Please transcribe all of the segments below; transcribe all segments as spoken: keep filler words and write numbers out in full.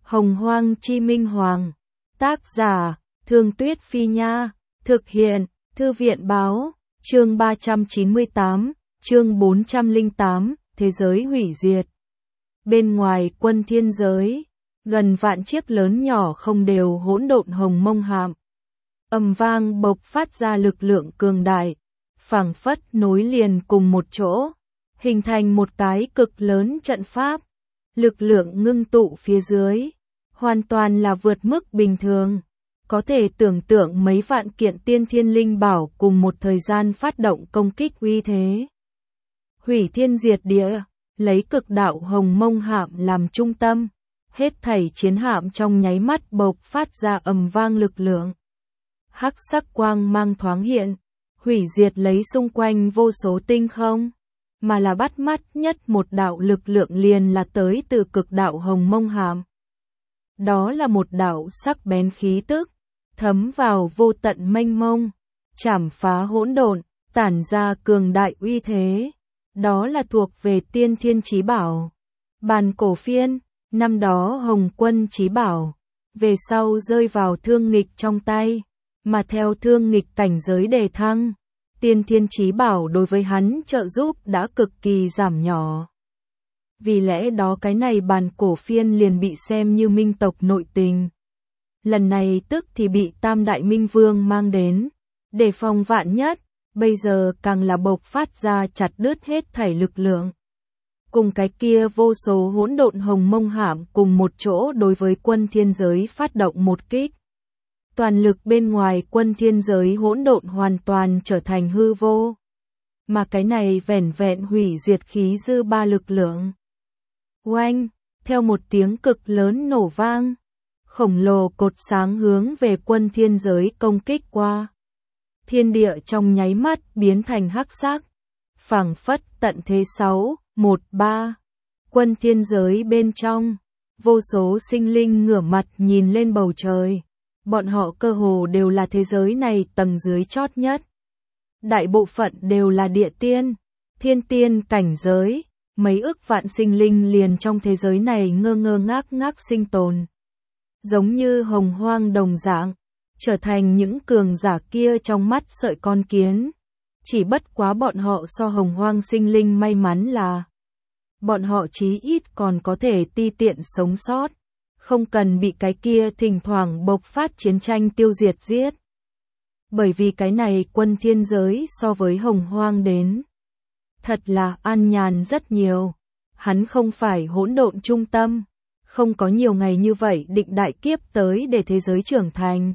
Hồng Hoang Chi Minh Hoàng. Tác giả, Thương Tuyết Phi Nha. Thực hiện, Thư viện Báo. Chương ba trăm chín mươi tám, chương bốn trăm lẻ tám, Thế giới hủy diệt. Bên ngoài quân thiên giới, gần vạn chiếc lớn nhỏ không đều hỗn độn hồng mông hạm. Ầm vang bộc phát ra lực lượng cường đại, phảng phất nối liền cùng một chỗ, hình thành một cái cực lớn trận pháp. Lực lượng ngưng tụ phía dưới, hoàn toàn là vượt mức bình thường. Có thể tưởng tượng mấy vạn kiện tiên thiên linh bảo cùng một thời gian phát động công kích uy thế. Hủy thiên diệt địa, lấy cực đạo hồng mông hạm làm trung tâm, hết thảy chiến hạm trong nháy mắt bộc phát ra ầm vang lực lượng. Hắc sắc quang mang thoáng hiện, hủy diệt lấy xung quanh vô số tinh không, mà là bắt mắt nhất một đạo lực lượng liền là tới từ cực đạo hồng mông hạm. Đó là một đạo sắc bén khí tức, thấm vào vô tận mênh mông, chảm phá hỗn độn, tản ra cường đại uy thế. Đó là thuộc về tiên thiên chí bảo. Bàn cổ phiên, năm đó Hồng Quân chí bảo, về sau rơi vào Thương Nghịch trong tay, mà theo Thương Nghịch cảnh giới đề thăng, tiên thiên chí bảo đối với hắn trợ giúp đã cực kỳ giảm nhỏ. Vì lẽ đó cái này bàn cổ phiên liền bị xem như minh tộc nội tình. Lần này tức thì bị Tam Đại Minh Vương mang đến, để phòng vạn nhất, bây giờ càng là bộc phát ra chặt đứt hết thảy lực lượng. Cùng cái kia vô số hỗn độn hồng mông hạm cùng một chỗ đối với quân thiên giới phát động một kích. Toàn lực bên ngoài quân thiên giới hỗn độn hoàn toàn trở thành hư vô. Mà cái này vẻn vẹn hủy diệt khí dư ba lực lượng. Oanh, theo một tiếng cực lớn nổ vang, khổng lồ cột sáng hướng về quân thiên giới công kích qua. Thiên địa trong nháy mắt biến thành hắc sắc, phảng phất tận thế sáu, một, ba. Quân thiên giới bên trong, vô số sinh linh ngửa mặt nhìn lên bầu trời. Bọn họ cơ hồ đều là thế giới này tầng dưới chót nhất. Đại bộ phận đều là địa tiên, thiên tiên cảnh giới, mấy ức vạn sinh linh liền trong thế giới này ngơ ngơ ngác ngác sinh tồn. Giống như hồng hoang đồng dạng, trở thành những cường giả kia trong mắt sợi con kiến. Chỉ bất quá bọn họ so hồng hoang sinh linh may mắn là bọn họ chí ít còn có thể ti tiện sống sót, không cần bị cái kia thỉnh thoảng bộc phát chiến tranh tiêu diệt giết. Bởi vì cái này quân thiên giới so với hồng hoang đến, thật là an nhàn rất nhiều. Hắn không phải hỗn độn trung tâm, không có nhiều ngày như vậy định đại kiếp tới để thế giới trưởng thành.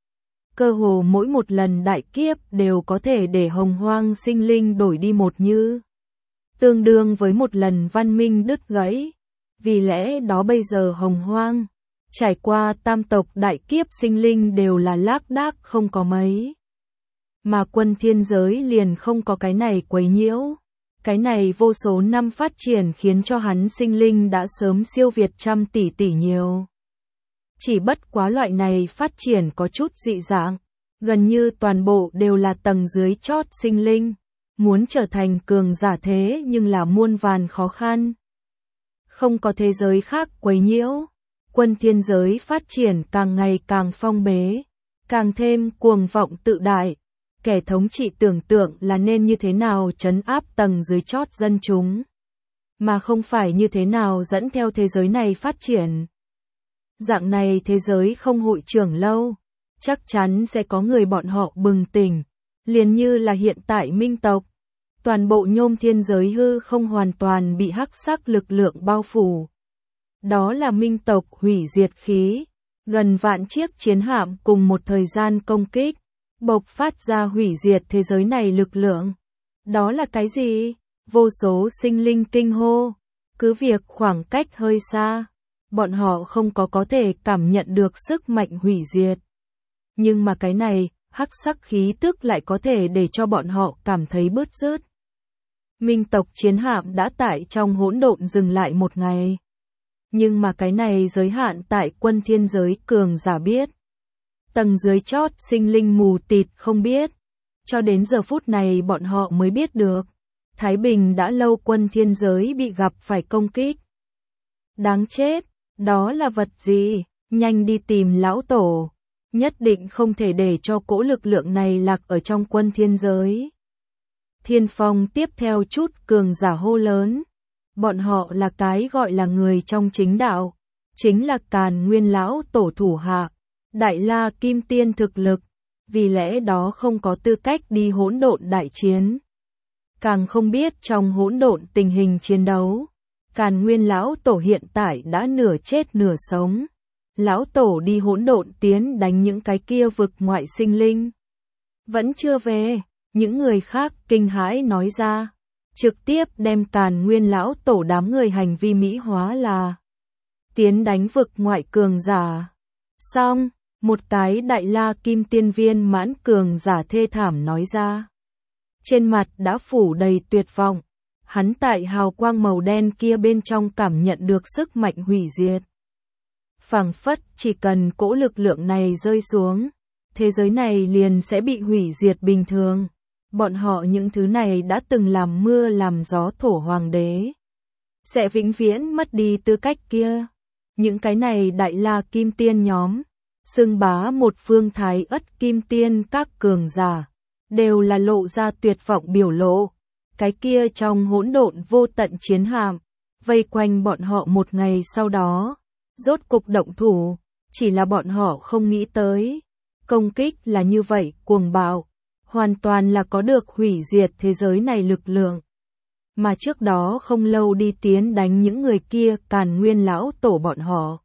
Cơ hồ mỗi một lần đại kiếp đều có thể để hồng hoang sinh linh đổi đi một như. Tương đương với một lần văn minh đứt gãy. Vì lẽ đó bây giờ hồng hoang, trải qua tam tộc đại kiếp sinh linh đều là lác đác không có mấy. Mà quân thiên giới liền không có cái này quấy nhiễu. Cái này vô số năm phát triển khiến cho hắn sinh linh đã sớm siêu việt trăm tỷ tỷ nhiều. Chỉ bất quá loại này phát triển có chút dị dạng, gần như toàn bộ đều là tầng dưới chót sinh linh, muốn trở thành cường giả thế nhưng là muôn vàn khó khăn. Không có thế giới khác quấy nhiễu, quân thiên giới phát triển càng ngày càng phong bế, càng thêm cuồng vọng tự đại. Kẻ thống trị tưởng tượng là nên như thế nào trấn áp tầng dưới chót dân chúng, mà không phải như thế nào dẫn theo thế giới này phát triển. Dạng này thế giới không hội trưởng lâu, chắc chắn sẽ có người bọn họ bừng tỉnh, liền như là hiện tại minh tộc. Toàn bộ nhôm thiên giới hư không hoàn toàn bị hắc sắc lực lượng bao phủ. Đó là minh tộc hủy diệt khí, gần vạn chiếc chiến hạm cùng một thời gian công kích, bộc phát ra hủy diệt thế giới này lực lượng. Đó là cái gì? Vô số sinh linh kinh hô, cứ việc khoảng cách hơi xa, bọn họ không có có thể cảm nhận được sức mạnh hủy diệt. Nhưng mà cái này, hắc sắc khí tức lại có thể để cho bọn họ cảm thấy bứt rứt. Minh tộc chiến hạm đã tại trong hỗn độn dừng lại một ngày. Nhưng mà cái này giới hạn tại quân thiên giới cường giả biết. Tầng dưới chót sinh linh mù tịt không biết. Cho đến giờ phút này bọn họ mới biết được. Thái Bình đã lâu quân thiên giới bị gặp phải công kích. Đáng chết, Đó là vật gì? Nhanh đi tìm lão tổ. Nhất định không thể để cho cỗ lực lượng này lạc ở trong quân thiên giới. Thiên Phong tiếp theo chút cường giả hô lớn. Bọn họ là cái gọi là người trong chính đạo. Chính là Càn Nguyên lão tổ thủ hạ. Đại La Kim Tiên thực lực. Vì lẽ đó không có tư cách đi hỗn độn đại chiến. Càng không biết trong hỗn độn tình hình chiến đấu. Càn Nguyên lão tổ hiện tại đã nửa chết nửa sống. Lão tổ đi hỗn độn tiến đánh những cái kia vực ngoại sinh linh. Vẫn chưa về, những người khác kinh hãi nói ra. Trực tiếp đem Càn Nguyên lão tổ đám người hành vi mỹ hóa là tiến đánh vực ngoại cường giả. Xong, một cái đại la kim tiên viên mãn cường giả thê thảm nói ra. Trên mặt đã phủ đầy tuyệt vọng. Hắn tại hào quang màu đen kia bên trong cảm nhận được sức mạnh hủy diệt. Phảng phất chỉ cần cỗ lực lượng này rơi xuống, thế giới này liền sẽ bị hủy diệt bình thường. Bọn họ những thứ này đã từng làm mưa làm gió thổ hoàng đế, sẽ vĩnh viễn mất đi tư cách kia. Những cái này đại la kim tiên nhóm, xưng bá một phương thái ất kim tiên các cường giả, đều là lộ ra tuyệt vọng biểu lộ. Cái kia trong hỗn độn vô tận chiến hạm, vây quanh bọn họ một ngày sau đó, rốt cục động thủ, chỉ là bọn họ không nghĩ tới. Công kích là như vậy cuồng bạo, hoàn toàn là có được hủy diệt thế giới này lực lượng. Mà trước đó không lâu đi tiến đánh những người kia Càn Nguyên lão tổ bọn họ.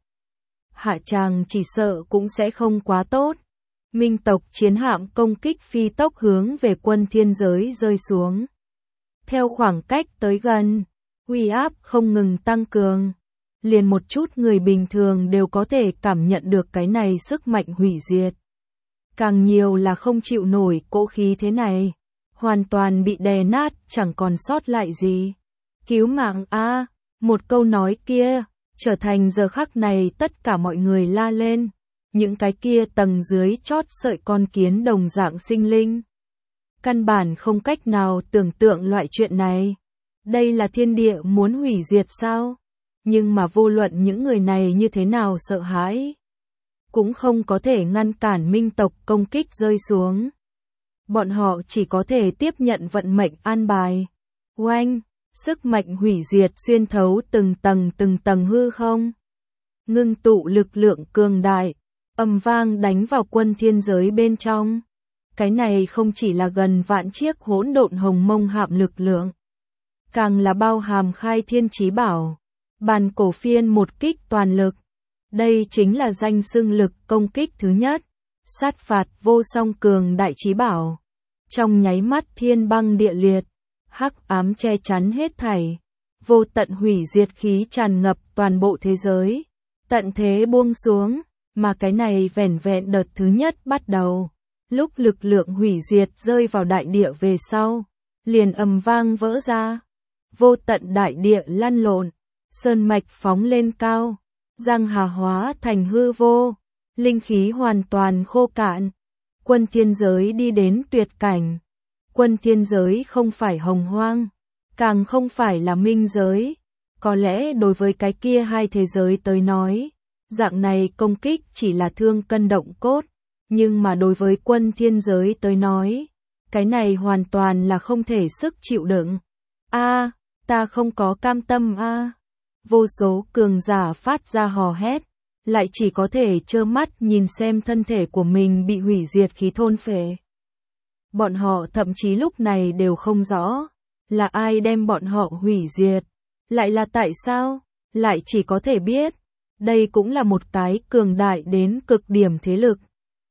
Hạ tràng chỉ sợ cũng sẽ không quá tốt. Minh tộc chiến hạm công kích phi tốc hướng về quân thiên giới rơi xuống. Theo khoảng cách tới gần, uy áp không ngừng tăng cường. Liền một chút người bình thường đều có thể cảm nhận được cái này sức mạnh hủy diệt. Càng nhiều là không chịu nổi cỗ khí thế này. Hoàn toàn bị đè nát, chẳng còn sót lại gì. Cứu mạng a, một câu nói kia, trở thành giờ khắc này tất cả mọi người la lên. Những cái kia tầng dưới chót sợi con kiến đồng dạng sinh linh. Căn bản không cách nào tưởng tượng loại chuyện này. Đây là thiên địa muốn hủy diệt sao? Nhưng mà vô luận những người này như thế nào sợ hãi, cũng không có thể ngăn cản minh tộc công kích rơi xuống. Bọn họ chỉ có thể tiếp nhận vận mệnh an bài. Oanh, sức mạnh hủy diệt xuyên thấu từng tầng từng tầng hư không. Ngưng tụ lực lượng cường đại, ầm vang đánh vào quân thiên giới bên trong. Cái này không chỉ là gần vạn chiếc hỗn độn hồng mông hạm lực lượng, càng là bao hàm khai thiên chí bảo, bàn cổ phiên một kích toàn lực. Đây chính là danh xưng lực công kích thứ nhất, sát phạt vô song cường đại chí bảo. Trong nháy mắt thiên băng địa liệt, hắc ám che chắn hết thảy, vô tận hủy diệt khí tràn ngập toàn bộ thế giới, tận thế buông xuống, mà cái này vẻn vẹn đợt thứ nhất bắt đầu. Lúc lực lượng hủy diệt rơi vào đại địa về sau, liền ầm vang vỡ ra, vô tận đại địa lăn lộn, sơn mạch phóng lên cao, giang hà hóa thành hư vô, linh khí hoàn toàn khô cạn. Quân thiên giới đi đến tuyệt cảnh. Quân thiên giới không phải hồng hoang, càng không phải là minh giới. Có lẽ đối với cái kia hai thế giới tới nói, dạng này công kích chỉ là thương cân động cốt. Nhưng mà đối với quân thiên giới tới nói, cái này hoàn toàn là không thể sức chịu đựng. A, ta không có cam tâm a. À. Vô số cường giả phát ra hò hét, lại chỉ có thể trơ mắt nhìn xem thân thể của mình bị hủy diệt khí thôn phệ. Bọn họ thậm chí lúc này đều không rõ, là ai đem bọn họ hủy diệt, lại là tại sao, lại chỉ có thể biết, đây cũng là một cái cường đại đến cực điểm thế lực.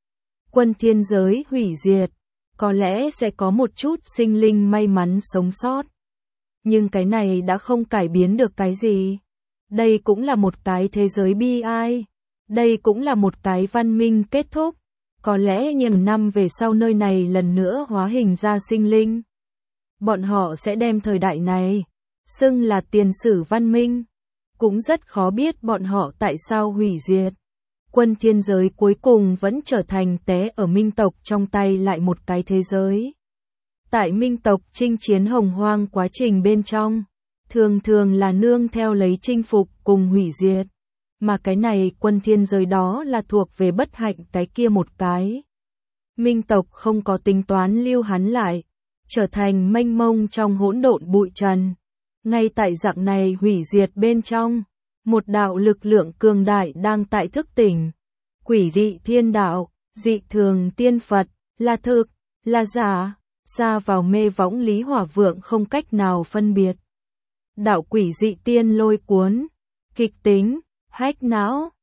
Quân thiên giới hủy diệt, có lẽ sẽ có một chút sinh linh may mắn sống sót. Nhưng cái này đã không cải biến được cái gì. Đây cũng là một cái thế giới bi ai. Đây cũng là một cái văn minh kết thúc. Có lẽ nhiều năm về sau nơi này lần nữa hóa hình ra sinh linh. Bọn họ sẽ đem thời đại này xưng là tiền sử văn minh. Cũng rất khó biết bọn họ tại sao hủy diệt. Quân thiên giới cuối cùng vẫn trở thành té ở minh tộc trong tay lại một cái thế giới. Tại minh tộc chinh chiến hồng hoang quá trình bên trong, thường thường là nương theo lấy chinh phục cùng hủy diệt. mà cái này quân thiên giới đó là thuộc về bất hạnh cái kia một cái. Minh tộc không có tính toán lưu hắn lại, trở thành mênh mông trong hỗn độn bụi trần. Ngay tại dạng này hủy diệt bên trong, một đạo lực lượng cường đại đang tại thức tỉnh. Quỷ dị thiên đạo, dị thường tiên Phật, là thực, là giả, xa vào mê võng Lý Hỏa Vượng không cách nào phân biệt. Đạo quỷ dị tiên lôi cuốn, kịch tính, hách não,